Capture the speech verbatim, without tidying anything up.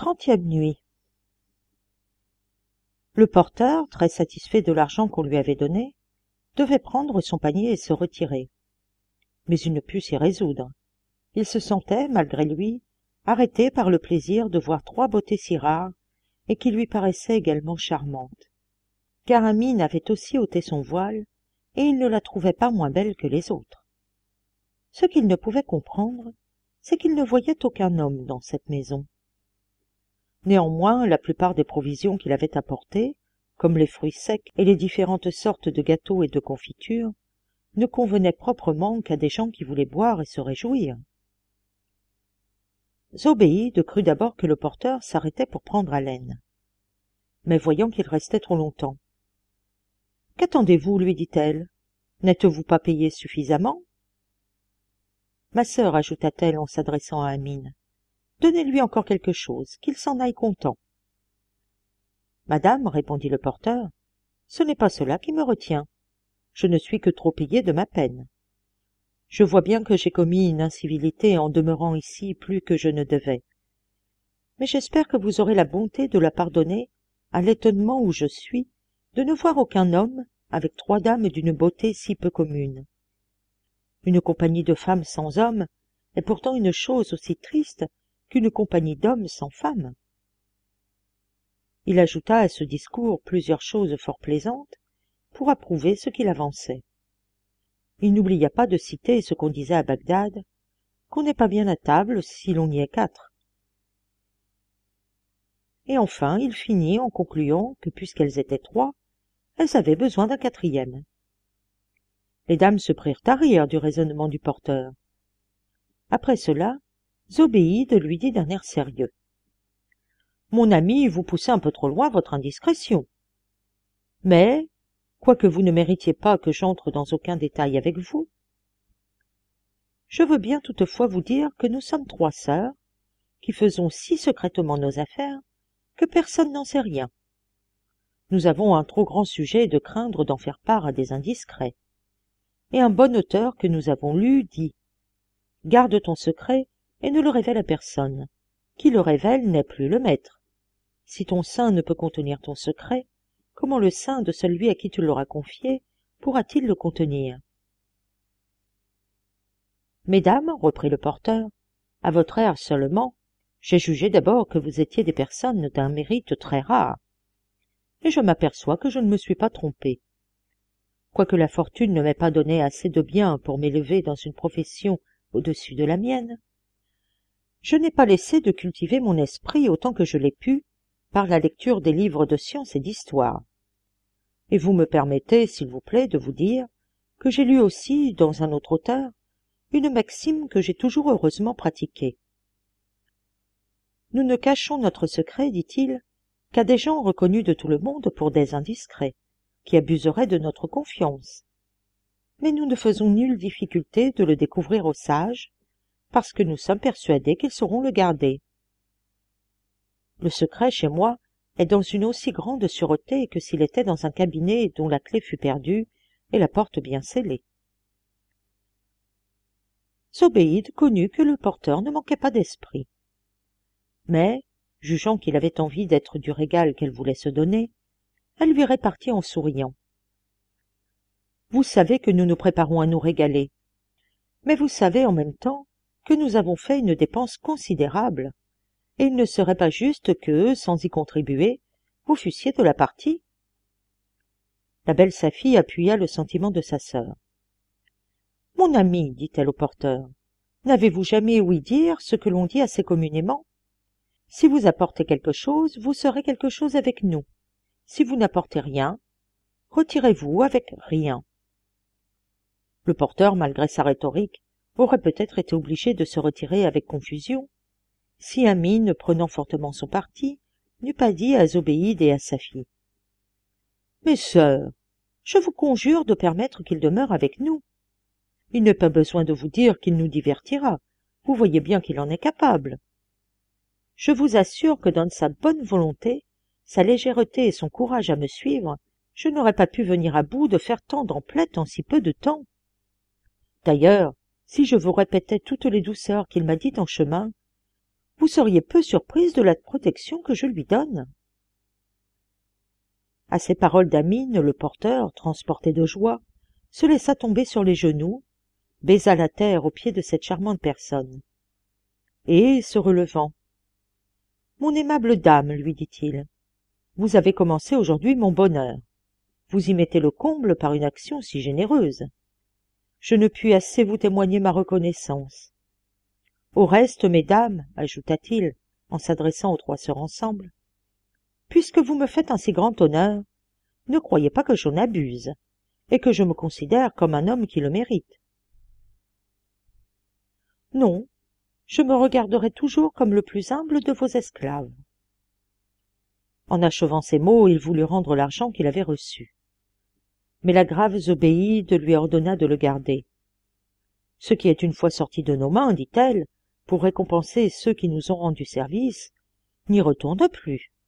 Trentième nuit. Le porteur, très satisfait de l'argent qu'on lui avait donné, devait prendre son panier et se retirer. Mais il ne put s'y résoudre. Il se sentait, malgré lui, arrêté par le plaisir de voir trois beautés si rares et qui lui paraissaient également charmantes. Car Amine avait aussi ôté son voile, et il ne la trouvait pas moins belle que les autres. Ce qu'il ne pouvait comprendre, c'est qu'il ne voyait aucun homme dans cette maison. Néanmoins, la plupart des provisions qu'il avait apportées, comme les fruits secs et les différentes sortes de gâteaux et de confitures, ne convenaient proprement qu'à des gens qui voulaient boire et se réjouir. Zobéide crut d'abord que le porteur s'arrêtait pour prendre haleine. Mais voyant qu'il restait trop longtemps. « Qu'attendez-vous » lui dit-elle. « N'êtes-vous pas payé suffisamment ?»« Ma sœur, ajouta-t-elle en s'adressant à Amine, donnez-lui encore quelque chose, qu'il s'en aille content. »« Madame, répondit le porteur, ce n'est pas cela qui me retient. Je ne suis que trop payé de ma peine. Je vois bien que j'ai commis une incivilité en demeurant ici plus que je ne devais. Mais j'espère que vous aurez la bonté de la pardonner à l'étonnement où je suis de ne voir aucun homme avec trois dames d'une beauté si peu commune. Une compagnie de femmes sans hommes est pourtant une chose aussi triste qu'une compagnie d'hommes sans femmes. Il ajouta à ce discours plusieurs choses fort plaisantes pour approuver ce qu'il avançait. Il n'oublia pas de citer ce qu'on disait à Bagdad, qu'on n'est pas bien à table si l'on y est quatre. Et enfin, il finit en concluant que puisqu'elles étaient trois, elles avaient besoin d'un quatrième. Les dames se prirent à rire du raisonnement du porteur. Après cela, Zobéide lui dit d'un air sérieux. « Mon ami, vous poussez un peu trop loin votre indiscrétion. Mais, quoique vous ne méritiez pas que j'entre dans aucun détail avec vous, je veux bien toutefois vous dire que nous sommes trois sœurs, qui faisons si secrètement nos affaires que personne n'en sait rien. Nous avons un trop grand sujet de craindre d'en faire part à des indiscrets. Et un bon auteur que nous avons lu dit « Garde ton secret et ne le révèle à personne. Qui le révèle n'est plus le maître. Si ton sein ne peut contenir ton secret, comment le sein de celui à qui tu l'auras confié pourra-t-il le contenir ?» Mesdames, reprit le porteur, à votre air seulement, j'ai jugé d'abord que vous étiez des personnes d'un mérite très rare. Et je m'aperçois que je ne me suis pas trompé. Quoique la fortune ne m'ait pas donné assez de biens pour m'élever dans une profession au-dessus de la mienne, je n'ai pas laissé de cultiver mon esprit autant que je l'ai pu par la lecture des livres de science et d'histoire. Et vous me permettez, s'il vous plaît, de vous dire que j'ai lu aussi, dans un autre auteur, une maxime que j'ai toujours heureusement pratiquée. Nous ne cachons notre secret, dit-il, qu'à des gens reconnus de tout le monde pour des indiscrets, qui abuseraient de notre confiance. Mais nous ne faisons nulle difficulté de le découvrir aux sages, parce que nous sommes persuadés qu'ils sauront le garder. Le secret, chez moi, est dans une aussi grande sûreté que s'il était dans un cabinet dont la clé fut perdue et la porte bien scellée. Zobéide connut que le porteur ne manquait pas d'esprit. Mais, jugeant qu'il avait envie d'être du régal qu'elle voulait se donner, elle lui répartit en souriant. « Vous savez que nous nous préparons à nous régaler, mais vous savez en même temps que nous avons fait une dépense considérable, et il ne serait pas juste que, sans y contribuer, vous fussiez de la partie. » La belle Safie appuya le sentiment de sa sœur. « Mon ami, dit-elle au porteur, n'avez-vous jamais ouï dire ce que l'on dit assez communément? Si vous apportez quelque chose, vous serez quelque chose avec nous. Si vous n'apportez rien, retirez-vous avec rien. » Le porteur, malgré sa rhétorique, aurait peut-être été obligé de se retirer avec confusion, si Amine, prenant fortement son parti, n'eût pas dit à Zobéide et à Safie. « Mes sœurs, je vous conjure de permettre qu'il demeure avec nous. Il n'est pas besoin de vous dire qu'il nous divertira, vous voyez bien qu'il en est capable. Je vous assure que dans sa bonne volonté, sa légèreté et son courage à me suivre, je n'aurais pas pu venir à bout de faire tant d'emplettes en si peu de temps. D'ailleurs, si je vous répétais toutes les douceurs qu'il m'a dites en chemin, vous seriez peu surprise de la protection que je lui donne. » À ces paroles d'Amine, le porteur, transporté de joie, se laissa tomber sur les genoux, baisa la terre aux pieds de cette charmante personne. Et, se relevant, « Mon aimable dame, lui dit-il, vous avez commencé aujourd'hui mon bonheur. Vous y mettez le comble par une action si généreuse. Je ne puis assez vous témoigner ma reconnaissance. Au reste, mesdames, ajouta-t-il, en s'adressant aux trois sœurs ensemble, puisque vous me faites un si grand honneur, ne croyez pas que j'en abuse, et que je me considère comme un homme qui le mérite. Non, je me regarderai toujours comme le plus humble de vos esclaves. » En achevant ces mots, il voulut rendre l'argent qu'il avait reçu. Mais la grave Zobéide lui ordonna de le garder. « Ce qui est une fois sorti de nos mains, dit-elle, pour récompenser ceux qui nous ont rendu service, n'y retourne plus.